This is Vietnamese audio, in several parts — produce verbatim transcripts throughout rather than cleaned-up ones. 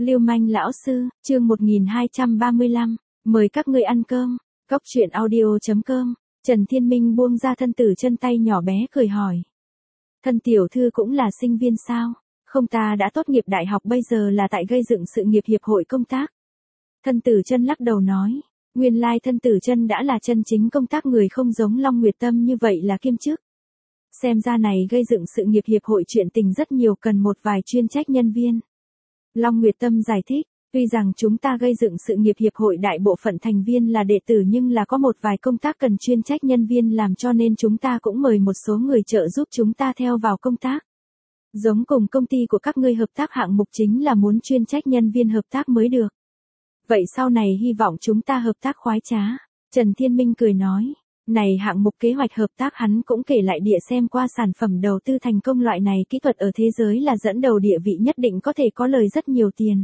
Lưu manh lão sư, chương một nghìn hai trăm ba mươi lăm, mời các ngươi ăn cơm. Cốc truyện audio chấm com. Trần Thiên Minh buông ra thân tử chân tay nhỏ bé cười hỏi. Thân tiểu thư cũng là sinh viên sao? Không, ta đã tốt nghiệp đại học, bây giờ là tại gây dựng sự nghiệp hiệp hội công tác. Thân tử chân lắc đầu nói. Nguyên lai thân tử chân đã là chân chính công tác người, không giống Long Nguyệt Tâm như vậy là kiêm chức. Xem ra này gây dựng sự nghiệp hiệp hội chuyện tình rất nhiều, cần một vài chuyên trách nhân viên. Long Nguyệt Tâm giải thích, tuy rằng chúng ta gây dựng sự nghiệp hiệp hội đại bộ phận thành viên là đệ tử, nhưng là có một vài công tác cần chuyên trách nhân viên làm, cho nên chúng ta cũng mời một số người trợ giúp chúng ta theo vào công tác. Giống cùng công ty của các ngươi hợp tác hạng mục chính là muốn chuyên trách nhân viên hợp tác mới được. Vậy sau này hy vọng chúng ta hợp tác khoái trá. Trần Thiên Minh cười nói. Này hạng mục kế hoạch hợp tác hắn cũng kể lại địa xem qua sản phẩm đầu tư thành công loại này kỹ thuật ở thế giới là dẫn đầu địa vị, nhất định có thể có lời rất nhiều tiền.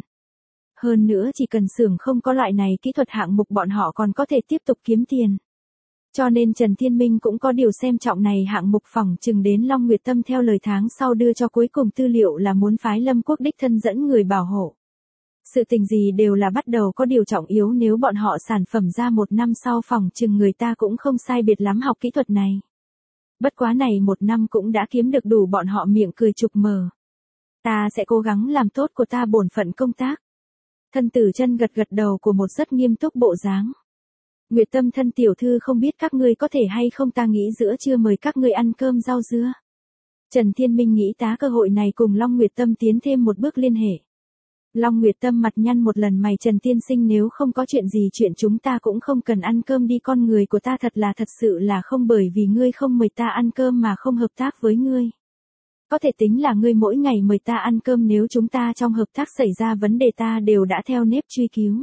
Hơn nữa chỉ cần xưởng không có loại này kỹ thuật hạng mục bọn họ còn có thể tiếp tục kiếm tiền. Cho nên Trần Thiên Minh cũng có điều xem trọng này hạng mục, phỏng chừng đến Long Nguyệt Tâm theo lời tháng sau đưa cho cuối cùng tư liệu là muốn phái Lâm Quốc đích thân dẫn người bảo hộ. Sự tình gì đều là bắt đầu có điều trọng yếu, nếu bọn họ sản phẩm ra một năm sau phỏng chừng người ta cũng không sai biệt lắm học kỹ thuật này. Bất quá này một năm cũng đã kiếm được đủ bọn họ miệng cười chục mờ. Ta sẽ cố gắng làm tốt của ta bổn phận công tác. Thân tử chân gật gật đầu của một rất nghiêm túc bộ dáng. Nguyệt Tâm thân tiểu thư, không biết các ngươi có thể hay không, ta nghĩ giữa trưa mời các ngươi ăn cơm rau dưa. Trần Thiên Minh nghĩ tá cơ hội này cùng Long Nguyệt Tâm tiến thêm một bước liên hệ. Long Nguyệt Tâm mặt nhăn một lần mày, Trần tiên sinh, nếu không có chuyện gì, chuyện chúng ta cũng không cần ăn cơm đi, con người của ta thật là thật sự là không bởi vì ngươi không mời ta ăn cơm mà không hợp tác với ngươi. Có thể tính là ngươi mỗi ngày mời ta ăn cơm, nếu chúng ta trong hợp tác xảy ra vấn đề ta đều đã theo nếp truy cứu.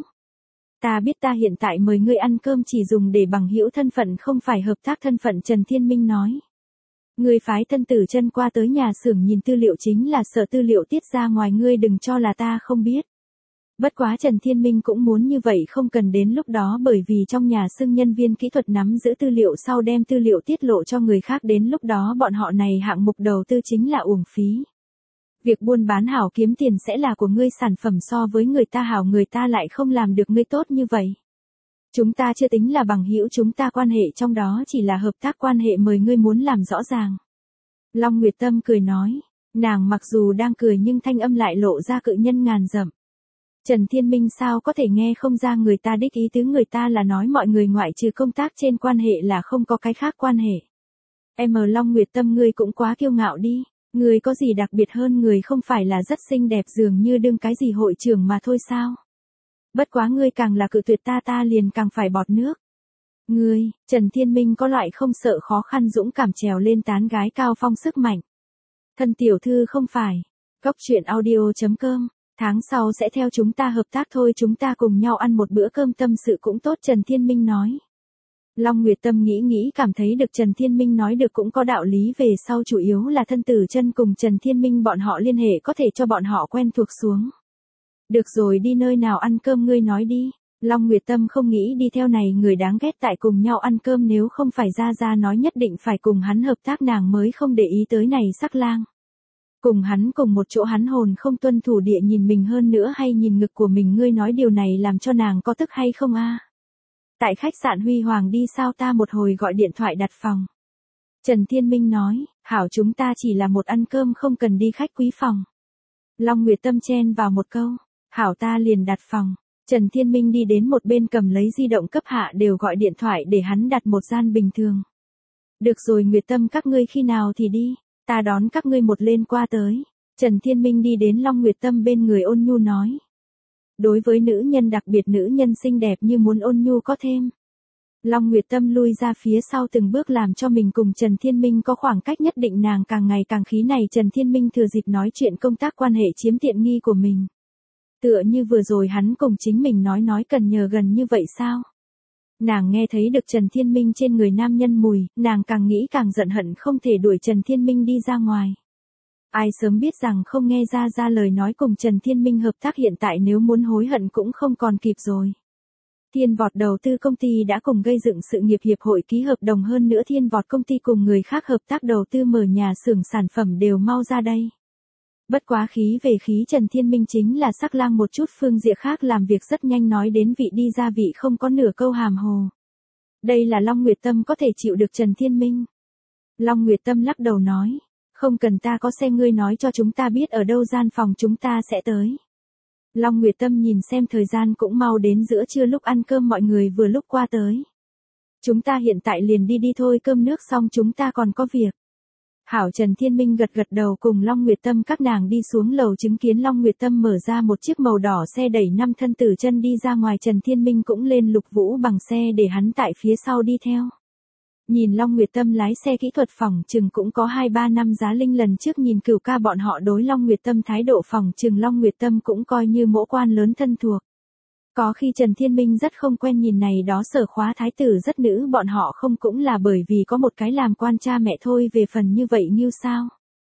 Ta biết ta hiện tại mời ngươi ăn cơm chỉ dùng để bằng hữu thân phận, không phải hợp tác thân phận, Trần Thiên Minh nói. Ngươi phái thân tử chân qua tới nhà xưởng nhìn tư liệu chính là sợ tư liệu tiết ra ngoài, ngươi đừng cho là ta không biết. Bất quá Trần Thiên Minh cũng muốn như vậy không cần đến lúc đó bởi vì trong nhà xưng nhân viên kỹ thuật nắm giữ tư liệu sau đem tư liệu tiết lộ cho người khác, đến lúc đó bọn họ này hạng mục đầu tư chính là uổng phí. Việc buôn bán hảo kiếm tiền sẽ là của ngươi, sản phẩm so với người ta hảo người ta lại không làm được ngươi tốt như vậy. Chúng ta chưa tính là bằng hữu, chúng ta quan hệ trong đó chỉ là hợp tác quan hệ, mời ngươi muốn làm rõ ràng. Long Nguyệt Tâm cười nói, nàng mặc dù đang cười nhưng thanh âm lại lộ ra cự nhân ngàn dặm. Trần Thiên Minh sao có thể nghe không ra người ta đích ý tứ, người ta là nói mọi người ngoại trừ công tác trên quan hệ là không có cái khác quan hệ. Em Long Nguyệt Tâm, ngươi cũng quá kiêu ngạo đi, ngươi có gì đặc biệt hơn người, không phải là rất xinh đẹp dường như đương cái gì hội trưởng mà thôi sao? Bất quá ngươi càng là cự tuyệt ta, ta liền càng phải bọt nước. Ngươi, Trần Thiên Minh có loại không sợ khó khăn dũng cảm trèo lên tán gái cao phong sức mạnh. Thân tiểu thư không phải. Cốc truyện audio chấm com. Tháng sau sẽ theo chúng ta hợp tác thôi, chúng ta cùng nhau ăn một bữa cơm tâm sự cũng tốt, Trần Thiên Minh nói. Long Nguyệt Tâm nghĩ nghĩ cảm thấy được Trần Thiên Minh nói được cũng có đạo lý, về sau chủ yếu là thân tử chân cùng Trần Thiên Minh bọn họ liên hệ có thể cho bọn họ quen thuộc xuống. Được rồi, đi nơi nào ăn cơm ngươi nói đi. Long Nguyệt Tâm không nghĩ đi theo này người đáng ghét tại cùng nhau ăn cơm, nếu không phải ra ra nói nhất định phải cùng hắn hợp tác nàng mới không để ý tới này sắc lang. Cùng hắn cùng một chỗ hắn hồn không tuân thủ địa nhìn mình, hơn nữa hay nhìn ngực của mình, ngươi nói điều này làm cho nàng có tức hay không a? Tại khách sạn Huy Hoàng đi sao, ta một hồi gọi điện thoại đặt phòng. Trần Thiên Minh nói, hảo, chúng ta chỉ là một ăn cơm không cần đi khách quý phòng. Long Nguyệt Tâm chen vào một câu, hảo ta liền đặt phòng. Trần Thiên Minh đi đến một bên cầm lấy di động cấp hạ đều gọi điện thoại để hắn đặt một gian bình thường. Được rồi Nguyệt Tâm, các ngươi khi nào thì đi, ta đón các ngươi một lên qua tới. Trần Thiên Minh đi đến Long Nguyệt Tâm bên người ôn nhu nói. Đối với nữ nhân, đặc biệt nữ nhân xinh đẹp như muốn ôn nhu có thêm. Long Nguyệt Tâm lui ra phía sau từng bước làm cho mình cùng Trần Thiên Minh có khoảng cách nhất định, nàng càng ngày càng khí này Trần Thiên Minh thừa dịp nói chuyện công tác quan hệ chiếm tiện nghi của mình. Tựa như vừa rồi hắn cùng chính mình nói nói cần nhờ gần như vậy sao? Nàng nghe thấy được Trần Thiên Minh trên người nam nhân mùi, nàng càng nghĩ càng giận hận không thể đuổi Trần Thiên Minh đi ra ngoài. Ai sớm biết rằng không nghe ra ra lời nói cùng Trần Thiên Minh hợp tác, hiện tại nếu muốn hối hận cũng không còn kịp rồi. Thiên Vọt đầu tư công ty đã cùng gây dựng sự nghiệp hiệp hội ký hợp đồng, hơn nữa Thiên Vọt công ty cùng người khác hợp tác đầu tư mở nhà xưởng sản phẩm đều mau ra đây. Bất quá khí về khí Trần Thiên Minh chính là sắc lang một chút phương diện khác làm việc rất nhanh nói đến vị đi ra vị không có nửa câu hàm hồ. Đây là Long Nguyệt Tâm có thể chịu được Trần Thiên Minh. Long Nguyệt Tâm lắc đầu nói, không cần ta có xe ngươi nói cho chúng ta biết ở đâu gian phòng chúng ta sẽ tới. Long Nguyệt Tâm nhìn xem thời gian cũng mau đến giữa trưa lúc ăn cơm mọi người vừa lúc qua tới. Chúng ta hiện tại liền đi đi thôi cơm nước xong chúng ta còn có việc. Hảo Trần Thiên Minh gật gật đầu cùng Long Nguyệt Tâm các nàng đi xuống lầu chứng kiến Long Nguyệt Tâm mở ra một chiếc màu đỏ xe đẩy năm thân tử chân đi ra ngoài Trần Thiên Minh cũng lên Lục Vũ bằng xe để hắn tại phía sau đi theo. Nhìn Long Nguyệt Tâm lái xe kỹ thuật phòng chừng cũng có hai ba năm giá linh lần trước nhìn Cửu ca bọn họ đối Long Nguyệt Tâm thái độ phòng chừng Long Nguyệt Tâm cũng coi như mỗ quan lớn thân thuộc. Có khi Trần Thiên Minh rất không quen nhìn này đó sở khóa thái tử rất nữ bọn họ không cũng là bởi vì có một cái làm quan cha mẹ thôi về phần như vậy như sao.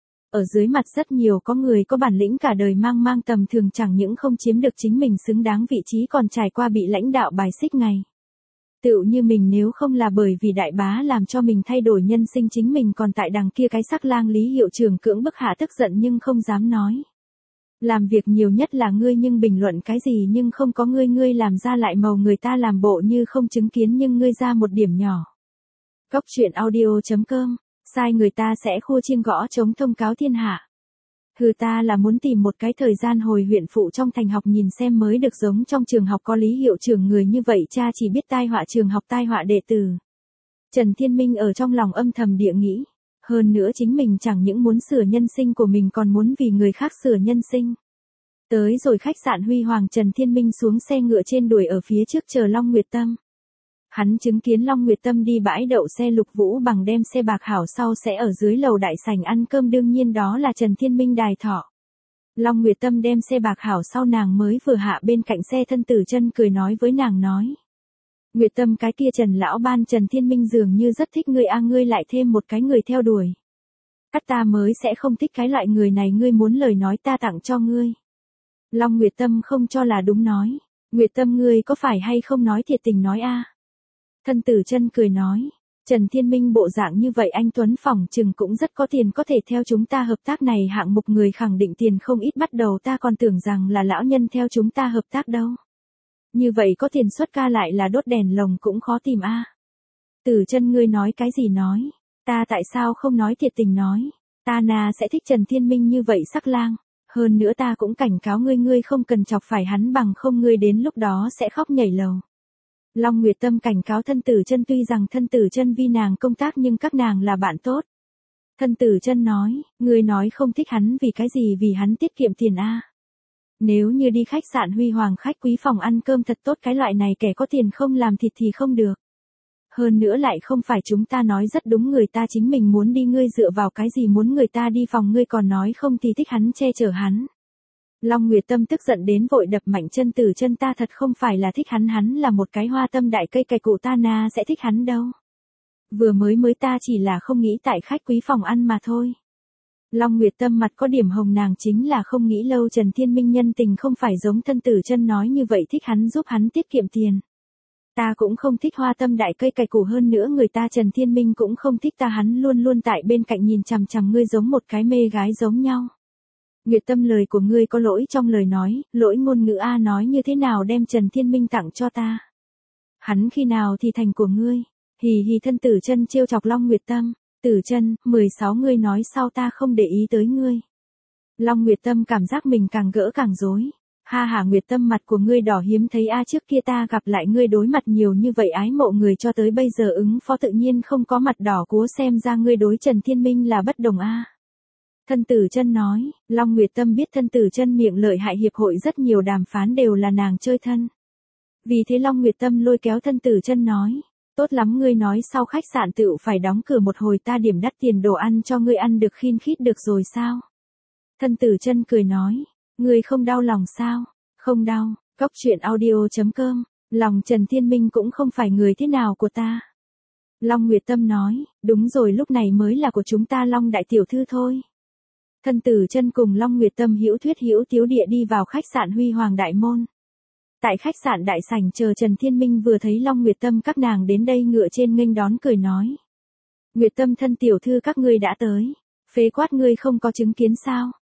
Ở dưới mặt rất nhiều có người có bản lĩnh cả đời mang mang tầm thường chẳng những không chiếm được chính mình xứng đáng vị trí còn trải qua bị lãnh đạo bài xích ngày. Tựu như mình nếu không là bởi vì đại bá làm cho mình thay đổi nhân sinh chính mình còn tại đằng kia cái sắc lang Lý hiệu trưởng cưỡng bức hạ tức giận nhưng không dám nói. Làm việc nhiều nhất là ngươi nhưng bình luận cái gì nhưng không có ngươi ngươi làm ra lại màu người ta làm bộ như không chứng kiến nhưng ngươi ra một điểm nhỏ. Cốc truyện audio chấm com, sai người ta sẽ khua chiêng gõ chống thông cáo thiên hạ. Hừ ta là muốn tìm một cái thời gian hồi huyện phụ trong thành học nhìn xem mới được giống trong trường học có Lý hiệu trưởng người như vậy cha chỉ biết tai họa trường học tai họa đệ tử. Trần Thiên Minh ở trong lòng âm thầm địa nghĩ. Hơn nữa chính mình chẳng những muốn sửa nhân sinh của mình còn muốn vì người khác sửa nhân sinh. Tới rồi khách sạn Huy Hoàng Trần Thiên Minh xuống xe ngựa trên đuổi ở phía trước chờ Long Nguyệt Tâm. Hắn chứng kiến Long Nguyệt Tâm đi bãi đậu xe Lục Vũ bằng đem xe bạc hảo sau sẽ ở dưới lầu đại sảnh ăn cơm đương nhiên đó là Trần Thiên Minh đài thọ. Long Nguyệt Tâm đem xe bạc hảo sau nàng mới vừa hạ bên cạnh xe thân tử chân cười nói với nàng nói. Nguyệt Tâm cái kia Trần lão ban Trần Thiên Minh dường như rất thích ngươi a ngươi lại thêm một cái người theo đuổi. Cắt ta mới sẽ không thích cái loại người này ngươi muốn lời nói ta tặng cho ngươi. Long Nguyệt Tâm không cho là đúng nói. Nguyệt Tâm ngươi có phải hay không nói thiệt tình nói a? Thân tử chân cười nói. Trần Thiên Minh bộ dạng như vậy anh Tuấn phỏng chừng cũng rất có tiền có thể theo chúng ta hợp tác này hạng mục người khẳng định tiền không ít bắt đầu ta còn tưởng rằng là lão nhân theo chúng ta hợp tác đâu. Như vậy có tiền xuất ca lại là đốt đèn lồng cũng khó tìm a. Tử chân ngươi nói cái gì nói, ta tại sao không nói thiệt tình nói, ta na sẽ thích Trần Thiên Minh như vậy sắc lang, hơn nữa ta cũng cảnh cáo ngươi ngươi không cần chọc phải hắn bằng không ngươi đến lúc đó sẽ khóc nhảy lầu. Long Nguyệt Tâm cảnh cáo thân tử chân tuy rằng thân tử chân vi nàng công tác nhưng các nàng là bạn tốt. Thân tử chân nói, ngươi nói không thích hắn vì cái gì vì hắn tiết kiệm tiền a. Nếu như đi khách sạn Huy Hoàng khách quý phòng ăn cơm thật tốt cái loại này kẻ có tiền không làm thịt thì không được. Hơn nữa lại không phải chúng ta nói rất đúng người ta chính mình muốn đi ngươi dựa vào cái gì muốn người ta đi phòng ngươi còn nói không thì thích hắn che chở hắn. Long Nguyệt Tâm tức giận đến vội đập mạnh chân tử chân ta thật không phải là thích hắn hắn là một cái hoa tâm đại cây cày cụ ta na sẽ thích hắn đâu. Vừa mới mới ta chỉ là không nghĩ tại khách quý phòng ăn mà thôi. Long Nguyệt Tâm mặt có điểm hồng nàng chính là không nghĩ lâu Trần Thiên Minh nhân tình không phải giống thân tử chân nói như vậy thích hắn giúp hắn tiết kiệm tiền. Ta cũng không thích hoa tâm đại cây cày củ hơn nữa người ta Trần Thiên Minh cũng không thích ta hắn luôn luôn tại bên cạnh nhìn chằm chằm ngươi giống một cái mê gái giống nhau. Nguyệt Tâm lời của ngươi có lỗi trong lời nói, lỗi ngôn ngữ a nói như thế nào đem Trần Thiên Minh tặng cho ta. Hắn khi nào thì thành của ngươi, hì hì thân tử chân trêu chọc Long Nguyệt Tâm. Tử chân, mười sáu ngươi nói sao ta không để ý tới ngươi. Long Nguyệt Tâm cảm giác mình càng gỡ càng rối. Ha ha Nguyệt Tâm mặt của ngươi đỏ hiếm thấy a trước kia ta gặp lại ngươi đối mặt nhiều như vậy ái mộ người cho tới bây giờ ứng phó tự nhiên không có mặt đỏ cúa xem ra ngươi đối Trần Thiên Minh là bất đồng a. Thân tử chân nói, Long Nguyệt Tâm biết thân tử chân miệng lợi hại hiệp hội rất nhiều đàm phán đều là nàng chơi thân. Vì thế Long Nguyệt Tâm lôi kéo thân tử chân nói. Tốt lắm ngươi nói sau khách sạn tựu phải đóng cửa một hồi ta điểm đắt tiền đồ ăn cho ngươi ăn được khin khít được rồi sao? Thân tử chân cười nói, ngươi không đau lòng sao? Không đau, cốc truyện audio chấm com, lòng Trần Thiên Minh cũng không phải người thế nào của ta. Long Nguyệt Tâm nói, đúng rồi lúc này mới là của chúng ta Long đại tiểu thư thôi. Thân tử chân cùng Long Nguyệt Tâm hữu thuyết hữu tiếu địa đi vào khách sạn Huy Hoàng đại môn. Tại khách sạn đại sảnh chờ Trần Thiên Minh vừa thấy Long Nguyệt Tâm các nàng đến đây ngựa trên nghênh đón cười nói. Nguyệt Tâm thân tiểu thư các ngươi đã tới. Phế quát ngươi không có chứng kiến sao.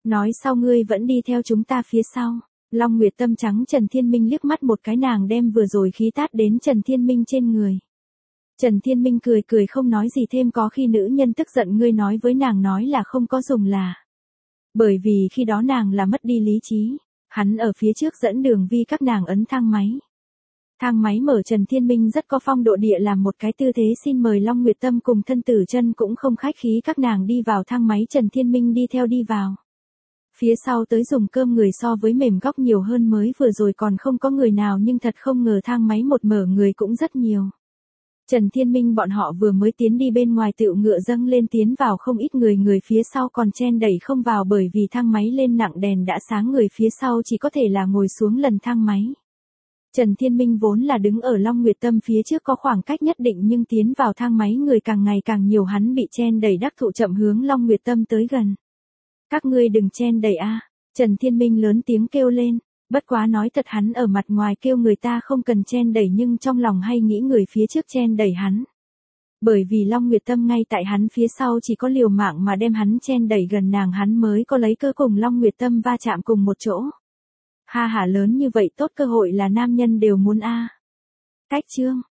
Nói sau ngươi vẫn đi theo chúng ta phía sau. Long Nguyệt Tâm trắng Trần Thiên Minh liếc mắt một cái, nàng đem vừa rồi khí tát đến Trần Thiên Minh trên người. Trần Thiên Minh cười cười không nói gì thêm, có khi nữ nhân tức giận ngươi nói với nàng nói là không có dùng là. Bởi vì khi đó nàng là mất đi lý trí, hắn ở phía trước dẫn đường vì các nàng ấn thang máy. Thang máy mở, Trần Thiên Minh rất có phong độ địa làm một cái tư thế xin mời. Long Nguyệt Tâm cùng thân tử chân cũng không khách khí, các nàng đi vào thang máy, Trần Thiên Minh đi theo đi vào. Phía sau tới dùng cơm người so với mềm góc nhiều hơn, mới vừa rồi còn không có người nào nhưng thật không ngờ thang máy một mở người cũng rất nhiều. Trần Thiên Minh bọn họ vừa mới tiến đi, bên ngoài tựu ngựa dâng lên tiến vào không ít người, người phía sau còn chen đẩy không vào bởi vì thang máy lên nặng, đèn đã sáng, người phía sau chỉ có thể là ngồi xuống lần thang máy. Trần Thiên Minh vốn là đứng ở Long Nguyệt Tâm phía trước có khoảng cách nhất định, nhưng tiến vào thang máy người càng ngày càng nhiều, hắn bị chen đẩy đắc thụ chậm hướng Long Nguyệt Tâm tới gần. Các ngươi đừng chen đẩy a, Trần Thiên Minh lớn tiếng kêu lên. Bất quá nói thật, hắn ở mặt ngoài kêu người ta không cần chen đẩy nhưng trong lòng hay nghĩ người phía trước chen đẩy hắn. Bởi vì Long Nguyệt Tâm ngay tại hắn phía sau chỉ có liều mạng mà đem hắn chen đẩy gần nàng, hắn mới có lấy cơ cùng Long Nguyệt Tâm va chạm cùng một chỗ. Ha hả, lớn như vậy tốt cơ hội là nam nhân đều muốn a. Cách chương